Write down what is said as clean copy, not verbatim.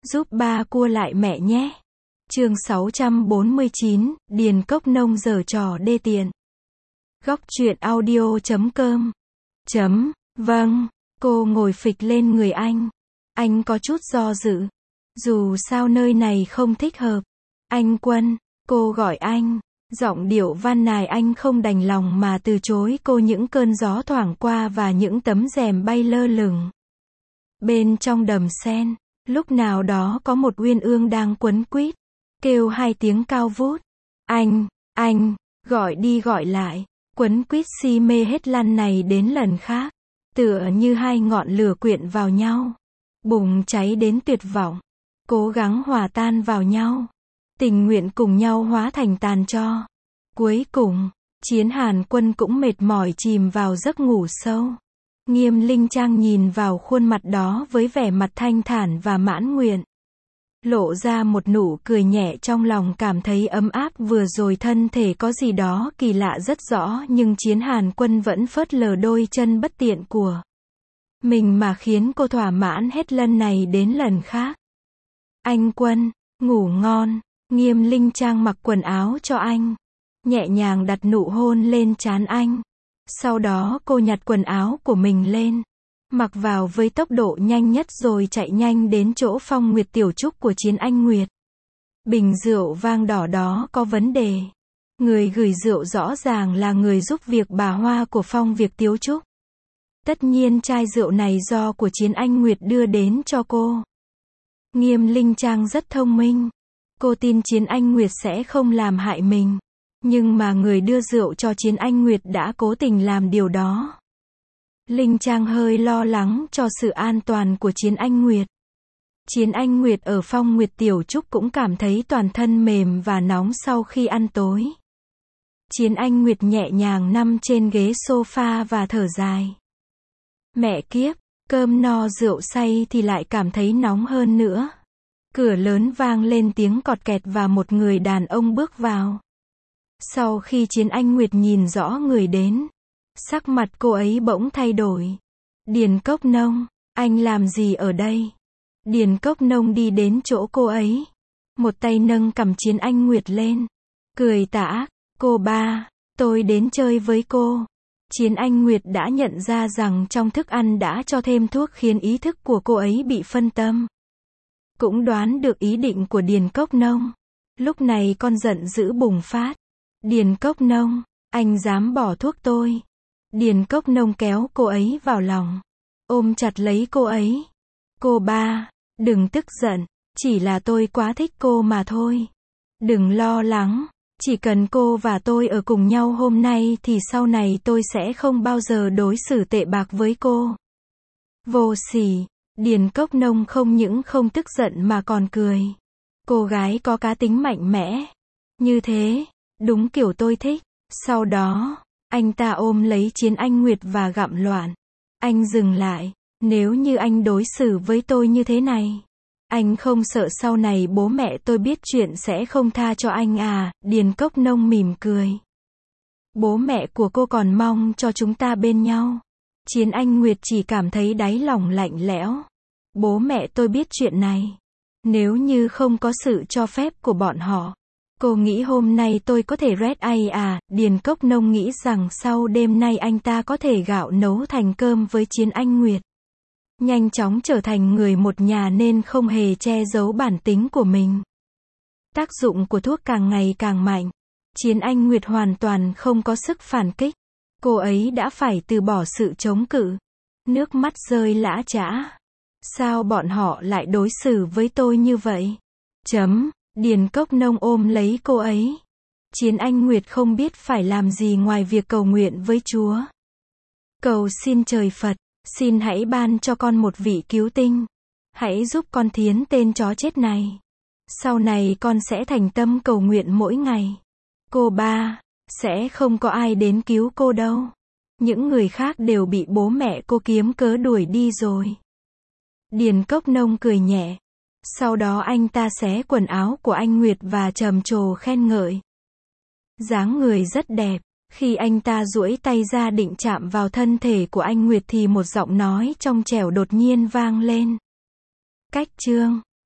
giúp ba cua lại mẹ nhé. Chương 649, Điền Cốc Nông giở trò đê tiện. Góc truyện audio.com. Vâng, cô ngồi phịch lên người anh. Anh có chút do dự. Dù sao nơi này không thích hợp. Anh Quân, cô gọi anh. Giọng điệu van nài anh không đành lòng mà từ chối cô. Những cơn gió thoảng qua và những tấm rèm bay lơ lửng. Bên trong đầm sen, lúc nào đó có một uyên ương đang quấn quýt, kêu hai tiếng cao vút. Anh, gọi đi gọi lại, quấn quýt si mê hết lần này đến lần khác, tựa như hai ngọn lửa quyện vào nhau, bùng cháy đến tuyệt vọng, cố gắng hòa tan vào nhau, tình nguyện cùng nhau hóa thành tàn tro. Cuối cùng, Chiến Hàn Quân cũng mệt mỏi chìm vào giấc ngủ sâu. Nghiêm Linh Trang nhìn vào khuôn mặt đó với vẻ mặt thanh thản và mãn nguyện. Lộ ra một nụ cười nhẹ, trong lòng cảm thấy ấm áp. Vừa rồi thân thể có gì đó kỳ lạ rất rõ, nhưng Chiến Hàn Quân vẫn phớt lờ đôi chân bất tiện của mình mà khiến cô thỏa mãn hết lần này đến lần khác. Anh Quân, ngủ ngon. Nghiêm Linh Trang mặc quần áo cho anh, nhẹ nhàng đặt nụ hôn lên trán anh. Sau đó cô nhặt quần áo của mình lên, mặc vào với tốc độ nhanh nhất rồi chạy nhanh đến chỗ Phong Nguyệt Tiểu Trúc của Chiến Anh Nguyệt. Bình rượu vang đỏ đó có vấn đề. Người gửi rượu rõ ràng là người giúp việc bà Hoa của Phong Việc Tiểu Trúc. Tất nhiên chai rượu này do của Chiến Anh Nguyệt đưa đến cho cô. Nghiêm Linh Trang rất thông minh. Cô tin Chiến Anh Nguyệt sẽ không làm hại mình. Nhưng mà người đưa rượu cho Chiến Anh Nguyệt đã cố tình làm điều đó. Linh Trang hơi lo lắng cho sự an toàn của Chiến Anh Nguyệt. Chiến Anh Nguyệt ở Phong Nguyệt Tiểu Trúc cũng cảm thấy toàn thân mềm và nóng sau khi ăn tối. Chiến Anh Nguyệt nhẹ nhàng nằm trên ghế sofa và thở dài. Mẹ kiếp, cơm no rượu say thì lại cảm thấy nóng hơn nữa. Cửa lớn vang lên tiếng cọt kẹt và một người đàn ông bước vào. Sau khi Chiến Anh Nguyệt nhìn rõ người đến, sắc mặt cô ấy bỗng thay đổi. Điền Cốc Nông, anh làm gì ở đây? Điền Cốc Nông đi đến chỗ cô ấy, một tay nâng cằm Chiến Anh Nguyệt lên, cười tà ác. Cô ba, tôi đến chơi với cô. Chiến Anh Nguyệt đã nhận ra rằng trong thức ăn đã cho thêm thuốc khiến ý thức của cô ấy bị phân tâm. Cũng đoán được ý định của Điền Cốc Nông. Lúc này con giận dữ bùng phát. Điền Cốc Nông, anh dám bỏ thuốc tôi. Điền Cốc Nông kéo cô ấy vào lòng, ôm chặt lấy cô ấy. Cô ba, đừng tức giận, chỉ là tôi quá thích cô mà thôi. Đừng lo lắng, chỉ cần cô và tôi ở cùng nhau hôm nay thì sau này tôi sẽ không bao giờ đối xử tệ bạc với cô. Vô sỉ, Điền Cốc Nông không những không tức giận mà còn cười. Cô gái có cá tính mạnh mẽ. Như thế, đúng kiểu tôi thích. Sau đó, anh ta ôm lấy Chiến Anh Nguyệt và gặm loạn. Anh dừng lại. Nếu như anh đối xử với tôi như thế này, anh không sợ sau này bố mẹ tôi biết chuyện sẽ không tha cho anh à? Điền Cốc Nông mỉm cười. Bố mẹ của cô còn mong cho chúng ta bên nhau. Chiến Anh Nguyệt chỉ cảm thấy đáy lòng lạnh lẽo. Bố mẹ tôi biết chuyện này. Nếu như không có sự cho phép của bọn họ, cô nghĩ hôm nay tôi có thể rest ai à? Điền Cốc Nông nghĩ rằng sau đêm nay anh ta có thể gạo nấu thành cơm với Chiến Anh Nguyệt. Nhanh chóng trở thành người một nhà nên không hề che giấu bản tính của mình. Tác dụng của thuốc càng ngày càng mạnh. Chiến Anh Nguyệt hoàn toàn không có sức phản kích. Cô ấy đã phải từ bỏ sự chống cự. Nước mắt rơi lã chã. Sao bọn họ lại đối xử với tôi như vậy? Điền Cốc Nông ôm lấy cô ấy. Chiến Anh Nguyệt không biết phải làm gì ngoài việc cầu nguyện với Chúa. Cầu xin trời Phật, xin hãy ban cho con một vị cứu tinh. Hãy giúp con thiến tên chó chết này. Sau này con sẽ thành tâm cầu nguyện mỗi ngày. Cô ba, sẽ không có ai đến cứu cô đâu. Những người khác đều bị bố mẹ cô kiếm cớ đuổi đi rồi. Điền Cốc Nông cười nhẹ. Sau đó anh ta xé quần áo của anh Nguyệt và trầm trồ khen ngợi. Dáng người rất đẹp. Khi anh ta duỗi tay ra định chạm vào thân thể của anh Nguyệt thì một giọng nói trong trẻo đột nhiên vang lên. Cách chương